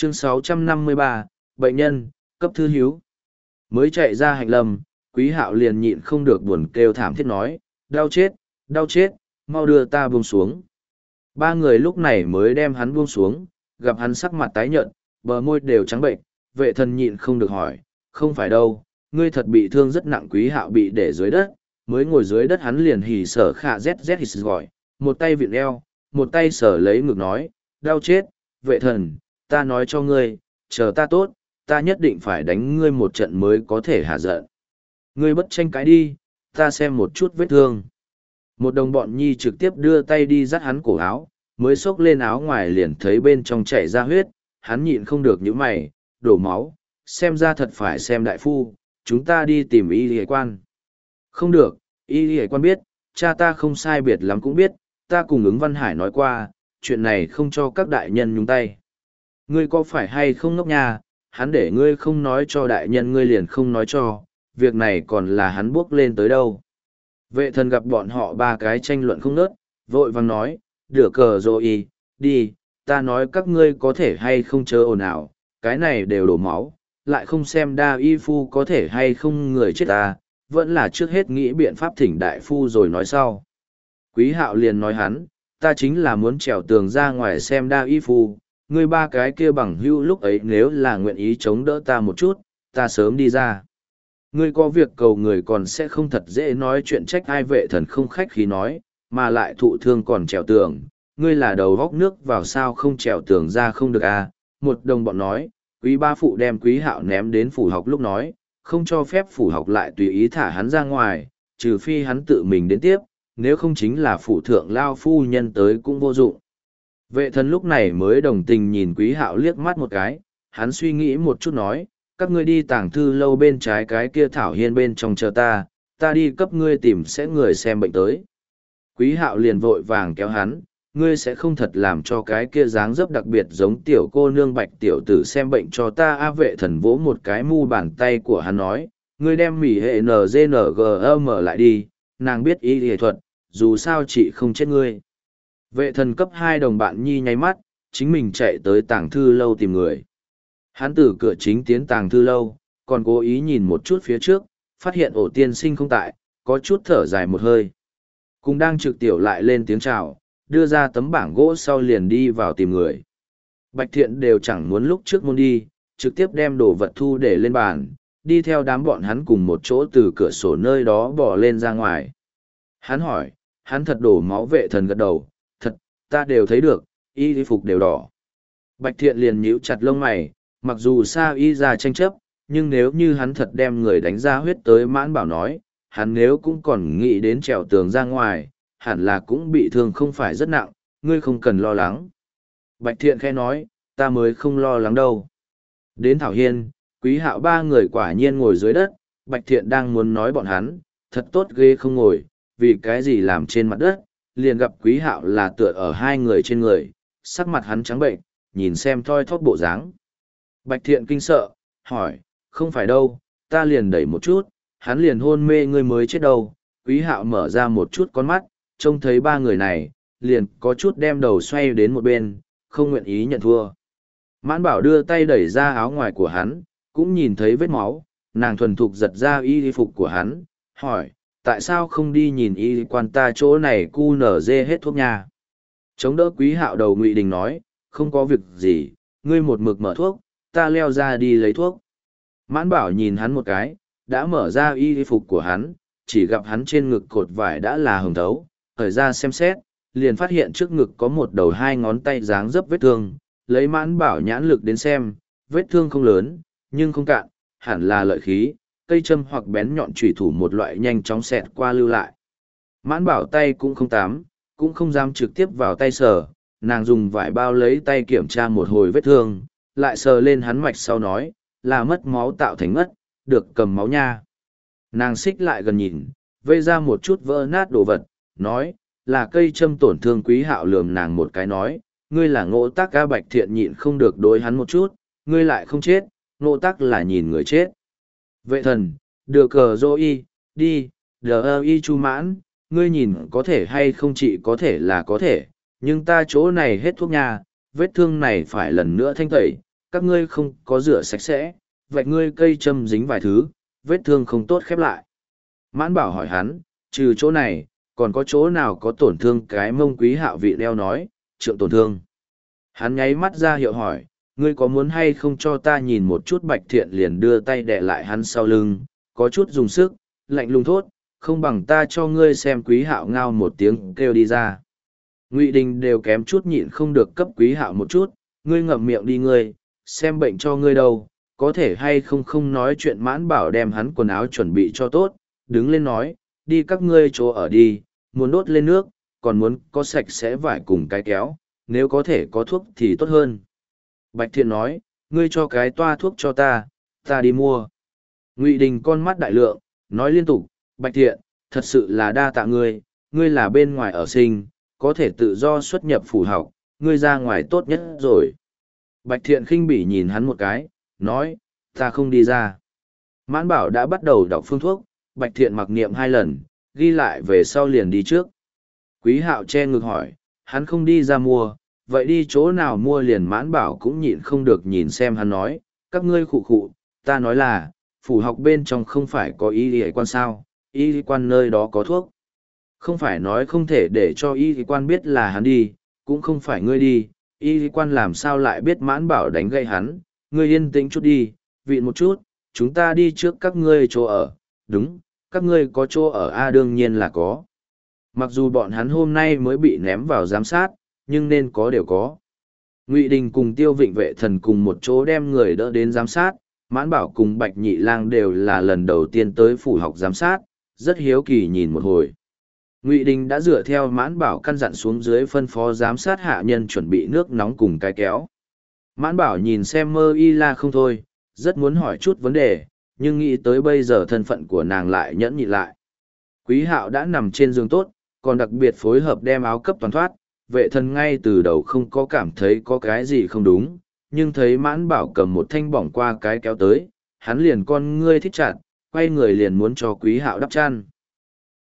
Chương 653, bệnh nhân, cấp thư hiếu. Mới chạy ra hạnh lâm, Quý Hạo liền nhịn không được buồn kêu thảm thiết nói, đau chết, mau đưa ta buông xuống. Ba người lúc này mới đem hắn buông xuống, gặp hắn sắc mặt tái nhợt, bờ môi đều trắng bệnh, Vệ Thần nhịn không được hỏi, không phải đâu, ngươi thật bị thương rất nặng. Quý Hạo bị để dưới đất, mới ngồi dưới đất hắn liền hì sở khạ zz hì gọi, một tay vịn eo, một tay sở lấy ngực nói, đau chết, Vệ Thần, ta nói cho ngươi, chờ ta tốt, ta nhất định phải đánh ngươi một trận mới có thể hạ giận. Ngươi bất tranh cãi đi, ta xem một chút vết thương. Một đồng bọn nhi trực tiếp đưa tay đi dắt hắn cổ áo, mới xốc lên áo ngoài liền thấy bên trong chảy ra huyết, hắn nhịn không được những mày, đổ máu, xem ra thật phải xem đại phu, chúng ta đi tìm y y quan. Không được, y y quan biết, cha ta không sai biệt lắm cũng biết, ta cùng ứng Văn Hải nói qua, chuyện này không cho các đại nhân nhúng tay. Ngươi có phải hay không ngốc nha, hắn để ngươi không nói cho đại nhân ngươi liền không nói cho, việc này còn là hắn bước lên tới đâu. Vệ Thần gặp bọn họ ba cái tranh luận không nớt, vội vàng nói, đửa cờ rồi đi, ta nói các ngươi có thể hay không chớ ồn ào, cái này đều đổ máu, lại không xem đa y phu có thể hay không người chết ta, vẫn là trước hết nghĩ biện pháp thỉnh đại phu rồi nói sau. Quý Hạo liền nói hắn, ta chính là muốn trèo tường ra ngoài xem đa y phu, ngươi ba cái kia bằng hữu lúc ấy nếu là nguyện ý chống đỡ ta một chút, ta sớm đi ra. Ngươi có việc cầu người còn sẽ không thật dễ nói chuyện trách ai. Vệ Thần không khách khí nói, mà lại thụ thương còn trèo tường, ngươi là đầu góc nước vào sao không trèo tường ra không được à. Một đồng bọn nói, Quý ba phụ đem Quý Hạo ném đến phủ học lúc nói, không cho phép phủ học lại tùy ý thả hắn ra ngoài, trừ phi hắn tự mình đến tiếp, nếu không chính là phủ thượng lao phu nhân tới cũng vô dụng. Vệ Thần lúc này mới đồng tình nhìn Quý Hạo liếc mắt một cái, hắn suy nghĩ một chút nói, các ngươi đi tàng thư lâu bên trái cái kia thảo hiên bên trong chờ ta đi cấp ngươi tìm sẽ người xem bệnh tới. Quý Hạo liền vội vàng kéo hắn, ngươi sẽ không thật làm cho cái kia dáng dấp đặc biệt giống tiểu cô nương Bạch tiểu tử xem bệnh cho ta. A. Vệ Thần vỗ một cái mu bàn tay của hắn nói, ngươi đem mỉ hệ NGNGM lại đi, nàng biết y y thuật, dù sao chị không chết ngươi. Vệ Thần cấp 2 đồng bạn nhi nháy mắt, chính mình chạy tới tàng thư lâu tìm người. Hắn từ cửa chính tiến tàng thư lâu, còn cố ý nhìn một chút phía trước, phát hiện ổ tiên sinh không tại, có chút thở dài một hơi. Cùng đang trực tiểu lại lên tiếng chào, đưa ra tấm bảng gỗ sau liền đi vào tìm người. Bạch Thiện đều chẳng muốn lúc trước môn đi, trực tiếp đem đồ vật thu để lên bàn, đi theo đám bọn hắn cùng một chỗ từ cửa sổ nơi đó bỏ lên ra ngoài. Hắn hỏi, hắn thật đổ máu. Vệ Thần gật đầu, thật, ta đều thấy được, y phục đều đỏ. Bạch Thiện liền nhíu chặt lông mày, mặc dù xa y ra tranh chấp, nhưng nếu như hắn thật đem người đánh ra huyết tới Mãn Bảo nói, hắn nếu cũng còn nghĩ đến trèo tường ra ngoài, hẳn là cũng bị thương không phải rất nặng, ngươi không cần lo lắng. Bạch Thiện khẽ nói, ta mới không lo lắng đâu. Đến Thảo Hiên, Quý Hạo ba người quả nhiên ngồi dưới đất, Bạch Thiện đang muốn nói bọn hắn, thật tốt ghê không ngồi, vì cái gì làm trên mặt đất, liền gặp Quý Hạo là tựa ở hai người trên người, sắc mặt hắn trắng bệnh, nhìn xem thoi thóp bộ dáng. Bạch Thiện kinh sợ, hỏi, không phải đâu, ta liền đẩy một chút, hắn liền hôn mê, ngươi mới chết đâu. Quý Hạo mở ra một chút con mắt, trông thấy ba người này, liền có chút đem đầu xoay đến một bên, không nguyện ý nhận thua. Mãn Bảo đưa tay đẩy ra áo ngoài của hắn, cũng nhìn thấy vết máu, nàng thuần thục giật ra y phục của hắn, hỏi, tại sao không đi nhìn y quan, ta chỗ này cu nở dê hết thuốc nha. Chống đỡ Quý Hạo đầu Ngụy Đình nói, không có việc gì, ngươi một mực mở thuốc, ta leo ra đi lấy thuốc. Mãn Bảo nhìn hắn một cái, đã mở ra y phục của hắn, chỉ gặp hắn trên ngực cột vải đã là hồng thấu, thời ra xem xét, liền phát hiện trước ngực có một đầu hai ngón tay dáng dấp vết thương, lấy Mãn Bảo nhãn lực đến xem, vết thương không lớn, nhưng không cạn, hẳn là lợi khí, cây châm hoặc bén nhọn chủy thủ một loại nhanh chóng xẹt qua lưu lại. Mãn Bảo tay cũng không tám, cũng không dám trực tiếp vào tay sờ, nàng dùng vải bao lấy tay kiểm tra một hồi vết thương, lại sờ lên hắn mạch sau nói, là mất máu tạo thành mất, được cầm máu nha. Nàng xích lại gần nhìn, vây ra một chút vỡ nát đồ vật, nói, là cây châm tổn thương. Quý Hạo lườm nàng một cái nói, ngươi là Ngộ Tắc. Ca. Bạch Thiện nhịn không được đối hắn một chút, ngươi lại không chết, Ngộ Tắc là nhìn người chết. Vệ Thần, đưa cờ dô y, đi, y chu Mãn, ngươi nhìn có thể hay không, chị có thể là có thể, nhưng ta chỗ này hết thuốc nha, vết thương này phải lần nữa thanh tẩy, các ngươi không có rửa sạch sẽ, vạch ngươi cây châm dính vài thứ, vết thương không tốt khép lại. Mãn bảo hỏi hắn, trừ chỗ này, còn có chỗ nào có tổn thương? Cái mông Quý Hạo vị đeo nói, trượng tổn thương. Hắn nháy mắt ra hiệu hỏi, ngươi có muốn hay không cho ta nhìn một chút? Bạch Thiện liền đưa tay đè lại hắn sau lưng, có chút dùng sức, lạnh lùng thốt, không bằng ta cho ngươi xem. Quý Hạo ngao một tiếng kêu đi ra. Ngụy Đình đều kém chút nhịn không được cấp Quý Hạo một chút, ngươi ngậm miệng đi ngươi, xem bệnh cho ngươi đâu, có thể hay không không nói chuyện. Mãn bảo đem hắn quần áo chuẩn bị cho tốt, đứng lên nói, đi các ngươi chỗ ở đi, muốn đốt lên nước, còn muốn có sạch sẽ vải cùng cái kéo, nếu có thể có thuốc thì tốt hơn. Bạch Thiện nói, ngươi cho cái toa thuốc cho ta đi mua. Ngụy Đình con mắt đại lượng, nói liên tục, Bạch Thiện, thật sự là đa tạ ngươi là bên ngoài ở sinh, có thể tự do xuất nhập phủ học, ngươi ra ngoài tốt nhất rồi. Bạch Thiện khinh bỉ nhìn hắn một cái, nói, ta không đi ra. Mãn bảo đã bắt đầu đọc phương thuốc, Bạch Thiện mặc niệm 2 lần, ghi lại về sau liền đi trước. Quý Hạo che ngực hỏi, hắn không đi ra mua, vậy đi chỗ nào mua? Liền Mãn bảo cũng nhịn không được nhìn xem hắn nói, các ngươi khụ khụ, ta nói là, phủ học bên trong không phải có y y quan sao, y y quan nơi đó có thuốc. Không phải nói không thể để cho y y quan biết là hắn đi, cũng không phải ngươi đi, y y quan làm sao lại biết? Mãn bảo đánh gây hắn, ngươi yên tĩnh chút đi, vịn một chút, chúng ta đi trước các ngươi chỗ ở. Đúng, các ngươi có chỗ ở a? Đương nhiên là có. Mặc dù bọn hắn hôm nay mới bị ném vào giám sát, nhưng nên có đều có. Ngụy Đình cùng Tiêu Vịnh Vệ Thần cùng một chỗ đem người đỡ đến giám sát, Mãn Bảo cùng Bạch Nhị Lang đều là lần đầu tiên tới phủ học giám sát, rất hiếu kỳ nhìn một hồi. Ngụy Đình đã dựa theo Mãn Bảo căn dặn xuống dưới phân phó giám sát hạ nhân chuẩn bị nước nóng cùng cái kéo. Mãn Bảo nhìn xem Mơ Y La không thôi, rất muốn hỏi chút vấn đề, nhưng nghĩ tới bây giờ thân phận của nàng lại nhẫn nhịn lại. Quý Hạo đã nằm trên giường tốt, còn đặc biệt phối hợp đem áo cấp toàn thoát, Vệ Thần ngay từ đầu không có cảm thấy có cái gì không đúng, nhưng thấy Mãn Bảo cầm một thanh bỏng qua cái kéo tới, hắn liền con ngươi thích chặt, quay người liền muốn cho Quý Hạo đắp chăn.